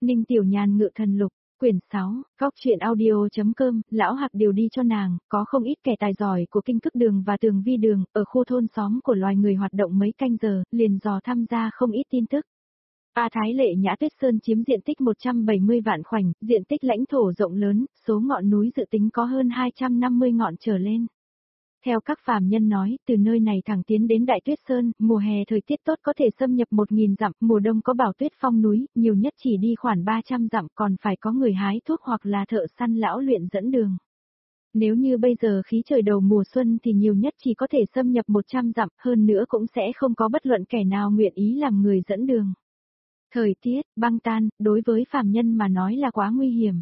Ninh Tiểu Nhàn ngự thần lục, quyển 6, góc truyện audio.com, lão Hạc điều đi cho nàng, có không ít kẻ tài giỏi của kinh cức đường và tường vi đường, ở khu thôn xóm của loài người hoạt động mấy canh giờ, liền dò tham gia không ít tin tức. A Thái Lệ Nhã Tuyết Sơn chiếm diện tích 170 vạn khoảnh, diện tích lãnh thổ rộng lớn, số ngọn núi dự tính có hơn 250 ngọn trở lên. Theo các phàm nhân nói, từ nơi này thẳng tiến đến Đại Tuyết Sơn, mùa hè thời tiết tốt có thể xâm nhập 1000 dặm, mùa đông có bảo tuyết phong núi, nhiều nhất chỉ đi khoảng 300 dặm, còn phải có người hái thuốc hoặc là thợ săn lão luyện dẫn đường. Nếu như bây giờ khí trời đầu mùa xuân thì nhiều nhất chỉ có thể xâm nhập 100 dặm, hơn nữa cũng sẽ không có bất luận kẻ nào nguyện ý làm người dẫn đường. Thời tiết, băng tan, đối với phàm nhân mà nói là quá nguy hiểm.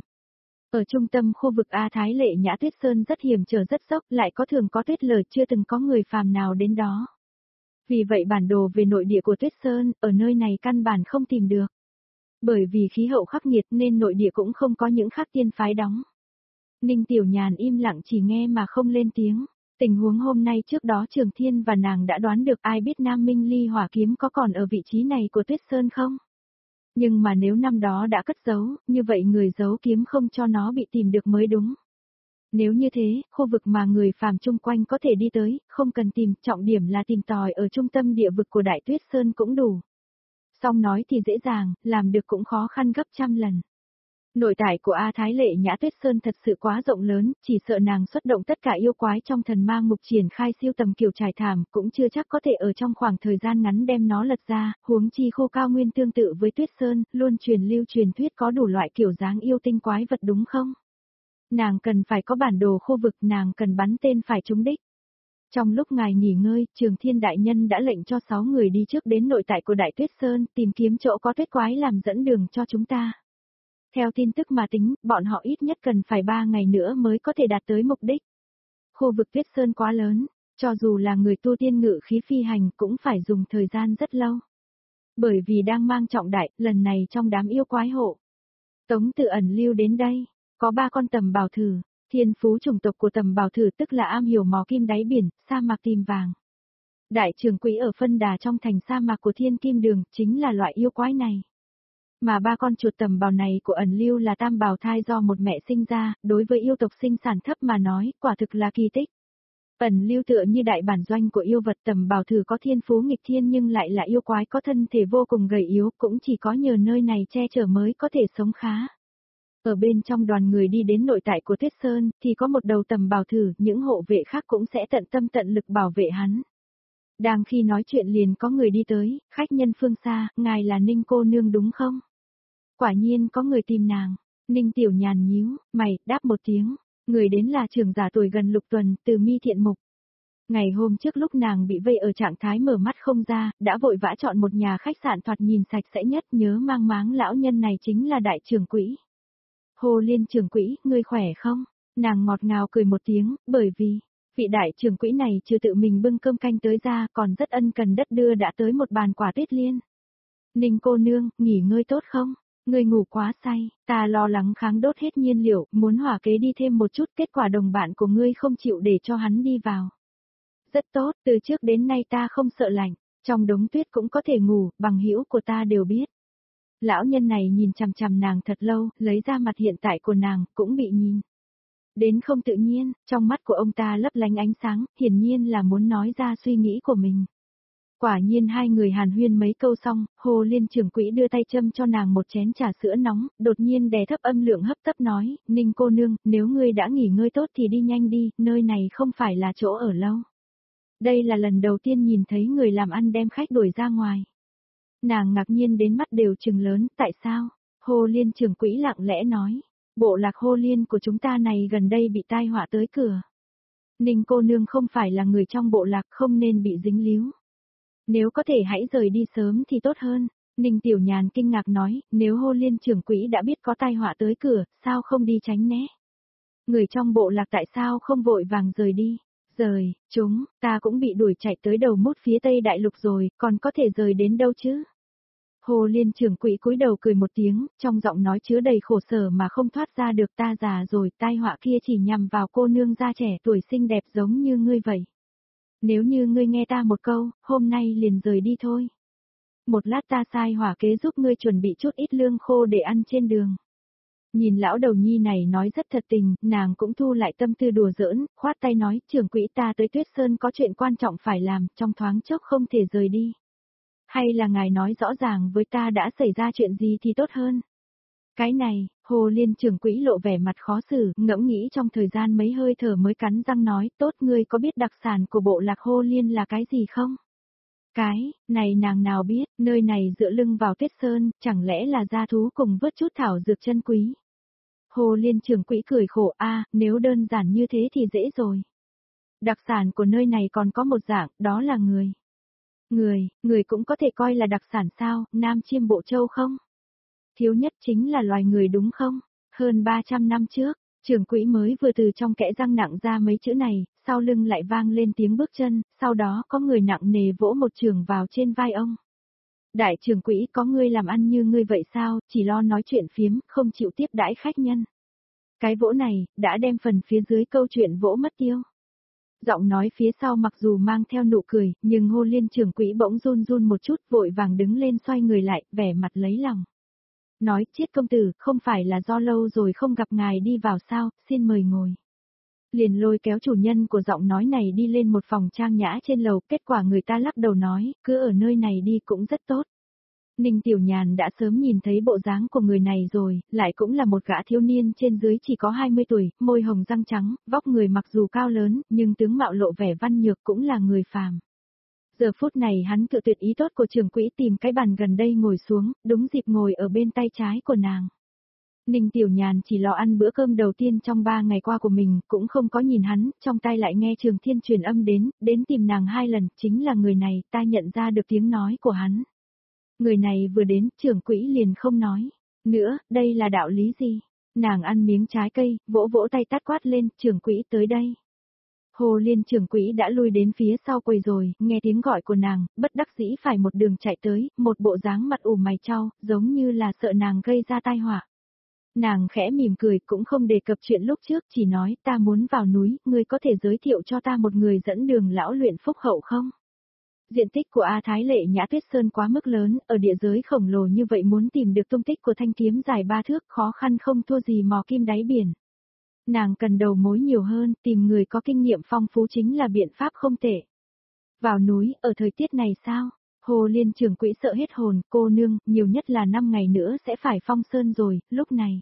Ở trung tâm khu vực A Thái Lệ Nhã Tuyết Sơn rất hiểm trở rất dốc, lại có thường có tuyết lở chưa từng có người phàm nào đến đó. Vì vậy bản đồ về nội địa của Tuyết Sơn, ở nơi này căn bản không tìm được. Bởi vì khí hậu khắc nghiệt nên nội địa cũng không có những khắc tiên phái đóng. Ninh Tiểu Nhàn im lặng chỉ nghe mà không lên tiếng. Tình huống hôm nay trước đó Trường Thiên và nàng đã đoán được, ai biết Nam Minh Ly hỏa kiếm có còn ở vị trí này của Tuyết Sơn không? Nhưng mà nếu năm đó đã cất giấu, như vậy người giấu kiếm không cho nó bị tìm được mới đúng. Nếu như thế, khu vực mà người phàm chung quanh có thể đi tới, không cần tìm, trọng điểm là tìm tòi ở trung tâm địa vực của Đại Tuyết Sơn cũng đủ. Song nói thì dễ dàng, làm được cũng khó khăn gấp trăm lần. Nội tại của A Thái Lệ Nhã Tuyết Sơn thật sự quá rộng lớn, chỉ sợ nàng xuất động tất cả yêu quái trong thần ma ngục triển khai siêu tầm kiểu trải thảm, cũng chưa chắc có thể ở trong khoảng thời gian ngắn đem nó lật ra, huống chi khu cao nguyên tương tự với Tuyết Sơn, luôn truyền lưu truyền thuyết có đủ loại kiểu dáng yêu tinh quái vật đúng không? Nàng cần phải có bản đồ khu vực, nàng cần bắn tên phải trúng đích. Trong lúc ngài nghỉ ngơi, Trường Thiên Đại Nhân đã lệnh cho 6 người đi trước đến nội tại của Đại Tuyết Sơn, tìm kiếm chỗ có tuyết quái làm dẫn đường cho chúng ta. Theo tin tức mà tính, bọn họ ít nhất cần phải 3 ngày nữa mới có thể đạt tới mục đích. Khu vực Tuyết Sơn quá lớn, cho dù là người tu tiên ngự khí phi hành cũng phải dùng thời gian rất lâu. Bởi vì đang mang trọng đại, lần này trong đám yêu quái hộ. Tống Tự ẩn lưu đến đây, có 3 con tầm bào thử, thiên phú chủng tộc của tầm bào thử tức là am hiểu mò kim đáy biển, sa mạc tìm vàng. Đại trưởng quỹ ở phân đà trong thành sa mạc của Thiên Kim Đường chính là loại yêu quái này. Mà 3 con chuột tầm bào này của ẩn lưu là tam bào thai do một mẹ sinh ra, đối với yêu tộc sinh sản thấp mà nói, quả thực là kỳ tích. Ẩn lưu tựa như đại bản doanh của yêu vật tầm bào thử có thiên phú nghịch thiên nhưng lại là yêu quái có thân thể vô cùng gầy yếu, cũng chỉ có nhờ nơi này che chở mới có thể sống khá. Ở bên trong đoàn người đi đến nội tại của Tuyết Sơn, thì có một đầu tầm bào thử, những hộ vệ khác cũng sẽ tận tâm tận lực bảo vệ hắn. Đang khi nói chuyện liền có người đi tới, khách nhân phương xa, ngài là Ninh cô nương đúng không? Quả nhiên có người tìm nàng. Ninh Tiểu Nhàn nhíu mày, đáp một tiếng. Người đến là trưởng giả tuổi gần Lục Tuần, từ Mi Thiện Mục. Ngày hôm trước lúc nàng bị vây ở trạng thái mở mắt không ra, đã vội vã chọn một nhà khách sạn thoạt nhìn sạch sẽ nhất, nhớ mang máng lão nhân này chính là đại trưởng quỹ. Hồ Liên trưởng quỹ, ngươi khỏe không? Nàng ngọt ngào cười một tiếng, bởi vì, vị đại trưởng quỹ này chưa tự mình bưng cơm canh tới ra, còn rất ân cần đất đưa đã tới một bàn quả tuyết liên. Ninh cô nương, nghỉ ngơi tốt không? Ngươi ngủ quá say, ta lo lắng kháng đốt hết nhiên liệu, muốn hỏa kế đi thêm một chút, kết quả đồng bạn của ngươi không chịu để cho hắn đi vào. Rất tốt, từ trước đến nay ta không sợ lạnh, trong đống tuyết cũng có thể ngủ, bằng hữu của ta đều biết. Lão nhân này nhìn chằm chằm nàng thật lâu, lấy ra mặt hiện tại của nàng, cũng bị nhìn. Đến không tự nhiên, trong mắt của ông ta lấp lánh ánh sáng, hiển nhiên là muốn nói ra suy nghĩ của mình. Quả nhiên hai người hàn huyên mấy câu xong, Hồ Liên trưởng quỹ đưa tay châm cho nàng một chén trà sữa nóng, đột nhiên đè thấp âm lượng hấp tấp nói, Ninh cô nương, nếu ngươi đã nghỉ ngơi tốt thì đi nhanh đi, nơi này không phải là chỗ ở lâu. Đây là lần đầu tiên nhìn thấy người làm ăn đem khách đuổi ra ngoài. Nàng ngạc nhiên đến mắt đều trừng lớn, tại sao? Hồ Liên trưởng quỹ lặng lẽ nói, bộ lạc Hồ Liên của chúng ta này gần đây bị tai họa tới cửa. Ninh cô nương không phải là người trong bộ lạc, không nên bị dính líu. Nếu có thể hãy rời đi sớm thì tốt hơn. Ninh Tiểu Nhàn kinh ngạc nói, nếu Hồ Liên trưởng quỹ đã biết có tai họa tới cửa, sao không đi tránh né? Người trong bộ lạc tại sao không vội vàng rời đi? Rời, ta cũng bị đuổi chạy tới đầu mút phía Tây Đại Lục rồi, còn có thể rời đến đâu chứ? Hồ Liên trưởng quỹ cúi đầu cười một tiếng, trong giọng nói chứa đầy khổ sở mà không thoát ra được, ta già rồi, tai họa kia chỉ nhằm vào cô nương da trẻ tuổi xinh đẹp giống như ngươi vậy. Nếu như ngươi nghe ta một câu, hôm nay liền rời đi thôi. Một lát ta sai hỏa kế giúp ngươi chuẩn bị chút ít lương khô để ăn trên đường. Nhìn lão đầu nhi này nói rất thật tình, nàng cũng thu lại tâm tư đùa giỡn, khoát tay nói, trưởng quỹ ta tới Tuyết Sơn có chuyện quan trọng phải làm, trong thoáng chốc không thể rời đi. Hay là ngài nói rõ ràng với ta đã xảy ra chuyện gì thì tốt hơn. Cái này, Hồ Liên trưởng quỹ lộ vẻ mặt khó xử, ngẫm nghĩ trong thời gian mấy hơi thở mới cắn răng nói, tốt ngươi có biết đặc sản của bộ lạc Hồ Liên là cái gì không? Cái, này nàng nào biết, nơi này dựa lưng vào Tuyết Sơn, chẳng lẽ là gia thú cùng vớt chút thảo dược chân quý. Hồ Liên trưởng quỹ cười khổ nếu đơn giản như thế thì dễ rồi. Đặc sản của nơi này còn có một dạng, đó là người. Người cũng có thể coi là đặc sản sao, Nam Chiêm Bộ Châu không? Thiếu nhất chính là loài người đúng không? Hơn 300 năm trước, trưởng quỹ mới vừa từ trong kẽ răng nặng ra mấy chữ này, sau lưng lại vang lên tiếng bước chân, sau đó có người nặng nề vỗ một trường vào trên vai ông. Đại trưởng quỹ có ngươi làm ăn như ngươi vậy sao, chỉ lo nói chuyện phiếm, không chịu tiếp đãi khách nhân. Cái vỗ này, đã đem phần phía dưới câu chuyện vỗ mất tiêu. Giọng nói phía sau mặc dù mang theo nụ cười, nhưng Hồ Liên trưởng quỹ bỗng run run một chút, vội vàng đứng lên xoay người lại, vẻ mặt lấy lòng. Nói, Chiết công tử, không phải là do lâu rồi không gặp ngài đi vào sao, xin mời ngồi. Liền lôi kéo chủ nhân của giọng nói này đi lên một phòng trang nhã trên lầu, kết quả người ta lắc đầu nói, cứ ở nơi này đi cũng rất tốt. Ninh Tiểu Nhàn đã sớm nhìn thấy bộ dáng của người này rồi, lại cũng là một gã thiếu niên trên dưới chỉ có 20 tuổi, môi hồng răng trắng, vóc người mặc dù cao lớn, nhưng tướng mạo lộ vẻ văn nhược cũng là người phàm. Giờ phút này hắn cự tuyệt ý tốt của trưởng quỹ tìm cái bàn gần đây ngồi xuống, đúng dịp ngồi ở bên tay trái của nàng. Ninh Tiểu Nhàn chỉ lo ăn bữa cơm đầu tiên trong 3 ngày qua của mình, cũng không có nhìn hắn, trong tay lại nghe Trường Thiên truyền âm đến tìm nàng 2 lần, chính là người này, ta nhận ra được tiếng nói của hắn. Người này vừa đến, trưởng quỹ liền không nói. Nữa, đây là đạo lý gì? Nàng ăn miếng trái cây, vỗ vỗ tay tát quát lên, trưởng quỹ tới đây. Hồ Liên trưởng quỹ đã lui đến phía sau quầy rồi, nghe tiếng gọi của nàng, bất đắc dĩ phải một đường chạy tới, một bộ dáng mặt ủ mày chau, giống như là sợ nàng gây ra tai họa. Nàng khẽ mỉm cười cũng không đề cập chuyện lúc trước, chỉ nói ta muốn vào núi, ngươi có thể giới thiệu cho ta một người dẫn đường lão luyện phúc hậu không? Diện tích của A Thái Lệ Nhã Tuyết Sơn quá mức lớn, ở địa giới khổng lồ như vậy muốn tìm được tung tích của thanh kiếm dài 3 thước khó khăn không thua gì mò kim đáy biển. Nàng cần đầu mối nhiều hơn, tìm người có kinh nghiệm phong phú chính là biện pháp không tệ. Vào núi, ở thời tiết này sao? Hồ Liên trưởng quỹ sợ hết hồn, cô nương, nhiều nhất là 5 ngày nữa sẽ phải phong sơn rồi, lúc này.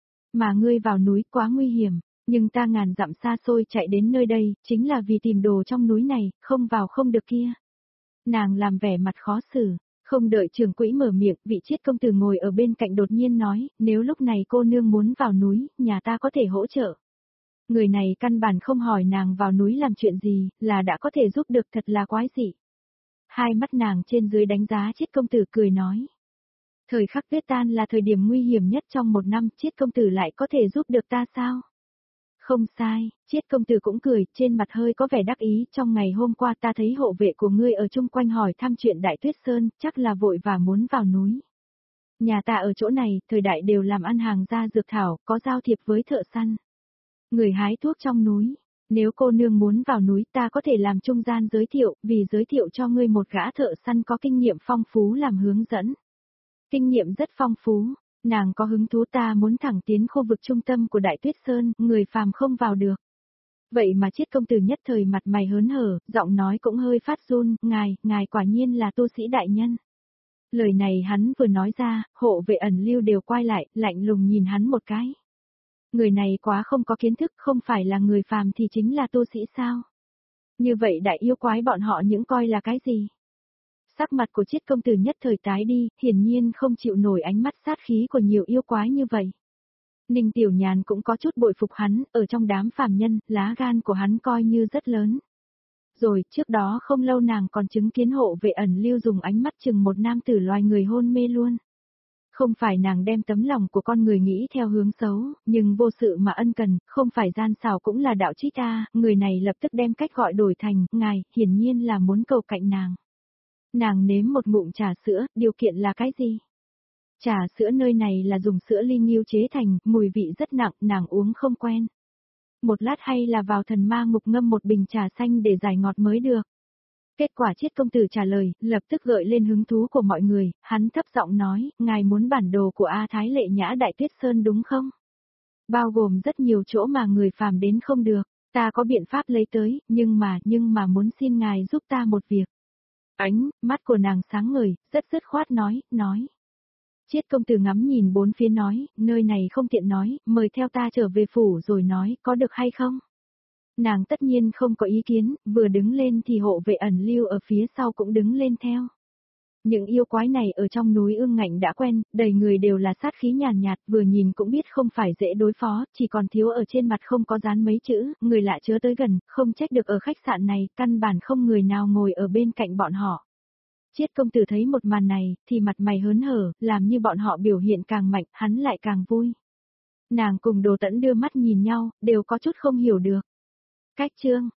Mà ngươi vào núi quá nguy hiểm, nhưng ta ngàn dặm xa xôi chạy đến nơi đây, chính là vì tìm đồ trong núi này, không vào không được kia. Nàng làm vẻ mặt khó xử, không đợi trưởng quỹ mở miệng, vị Chiết công tử ngồi ở bên cạnh đột nhiên nói, nếu lúc này cô nương muốn vào núi, nhà ta có thể hỗ trợ. Người này căn bản không hỏi nàng vào núi làm chuyện gì, là đã có thể giúp được thật là quái dị. Hai mắt nàng trên dưới đánh giá Chiết công tử cười nói. Thời khắc tuyết tan là thời điểm nguy hiểm nhất trong một năm, Chiết công tử lại có thể giúp được ta sao? Không sai, Chiết công tử cũng cười, trên mặt hơi có vẻ đắc ý, trong ngày hôm qua ta thấy hộ vệ của ngươi ở chung quanh hỏi thăm chuyện Đại Tuyết Sơn, chắc là vội và muốn vào núi. Nhà ta ở chỗ này, thời đại đều làm ăn hàng gia dược thảo, có giao thiệp với thợ săn. Người hái thuốc trong núi, nếu cô nương muốn vào núi ta có thể làm trung gian giới thiệu, vì giới thiệu cho ngươi một gã thợ săn có kinh nghiệm phong phú làm hướng dẫn. Kinh nghiệm rất phong phú. Nàng có hứng thú ta muốn thẳng tiến khu vực trung tâm của Đại Tuyết Sơn, người phàm không vào được. Vậy mà Chiết công tử nhất thời mặt mày hớn hở, giọng nói cũng hơi phát run, ngài quả nhiên là tu sĩ đại nhân. Lời này hắn vừa nói ra, hộ vệ ẩn lưu đều quay lại, lạnh lùng nhìn hắn một cái. Người này quá không có kiến thức, không phải là người phàm thì chính là tu sĩ sao? Như vậy đại yêu quái bọn họ những coi là cái gì? Sắc mặt của Chiết công tử nhất thời tái đi, hiển nhiên không chịu nổi ánh mắt sát khí của nhiều yêu quái như vậy. Ninh Tiểu Nhàn cũng có chút bội phục hắn, ở trong đám phàm nhân, lá gan của hắn coi như rất lớn. Rồi, trước đó không lâu nàng còn chứng kiến hộ vệ ẩn lưu dùng ánh mắt chừng một nam tử loài người hôn mê luôn. Không phải nàng đem tấm lòng của con người nghĩ theo hướng xấu, nhưng vô sự mà ân cần, không phải gian xảo cũng là đạo trích ta, người này lập tức đem cách gọi đổi thành, ngài, hiển nhiên là muốn cầu cạnh nàng. Nàng nếm một ngụm trà sữa, điều kiện là cái gì? Trà sữa nơi này là dùng sữa ly nghiêu chế thành, mùi vị rất nặng, nàng uống không quen. Một lát hay là vào thần ma ngục ngâm một bình trà xanh để giải ngọt mới được. Kết quả Chiết công tử trả lời, lập tức gợi lên hứng thú của mọi người, hắn thấp giọng nói, ngài muốn bản đồ của A Thái Lệ Nhã Đại Tuyết Sơn đúng không? Bao gồm rất nhiều chỗ mà người phàm đến không được, ta có biện pháp lấy tới, nhưng mà muốn xin ngài giúp ta một việc. Ánh, mắt của nàng sáng ngời, rất dứt khoát nói. Chiết công tử ngắm nhìn bốn phía nói, nơi này không tiện nói, mời theo ta trở về phủ rồi nói, có được hay không? Nàng tất nhiên không có ý kiến, vừa đứng lên thì hộ vệ ẩn lưu ở phía sau cũng đứng lên theo. Những yêu quái này ở trong núi ương ngạnh đã quen, đầy người đều là sát khí nhàn nhạt, vừa nhìn cũng biết không phải dễ đối phó, chỉ còn thiếu ở trên mặt không có dán mấy chữ, người lạ chớ tới gần, không trách được ở khách sạn này, căn bản không người nào ngồi ở bên cạnh bọn họ. Chiết công tử thấy một màn này, thì mặt mày hớn hở, làm như bọn họ biểu hiện càng mạnh, hắn lại càng vui. Nàng cùng Đồ Tẫn đưa mắt nhìn nhau, đều có chút không hiểu được. Cách chương